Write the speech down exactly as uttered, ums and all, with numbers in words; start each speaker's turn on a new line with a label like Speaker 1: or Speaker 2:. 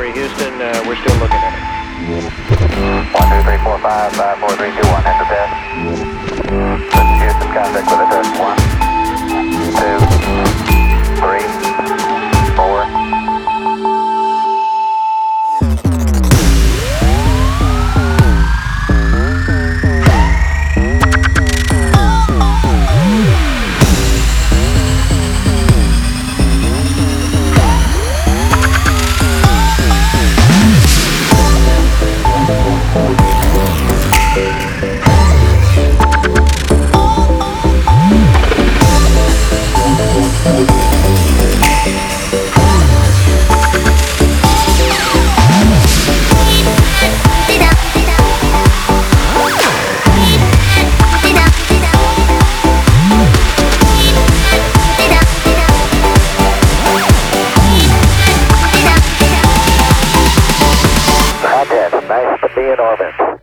Speaker 1: three, Houston, uh, we're still looking at it.
Speaker 2: one two three four five, five four three two one, end of test. This is Houston, contact with a test. one, two, three, four. Nice to be in orbit.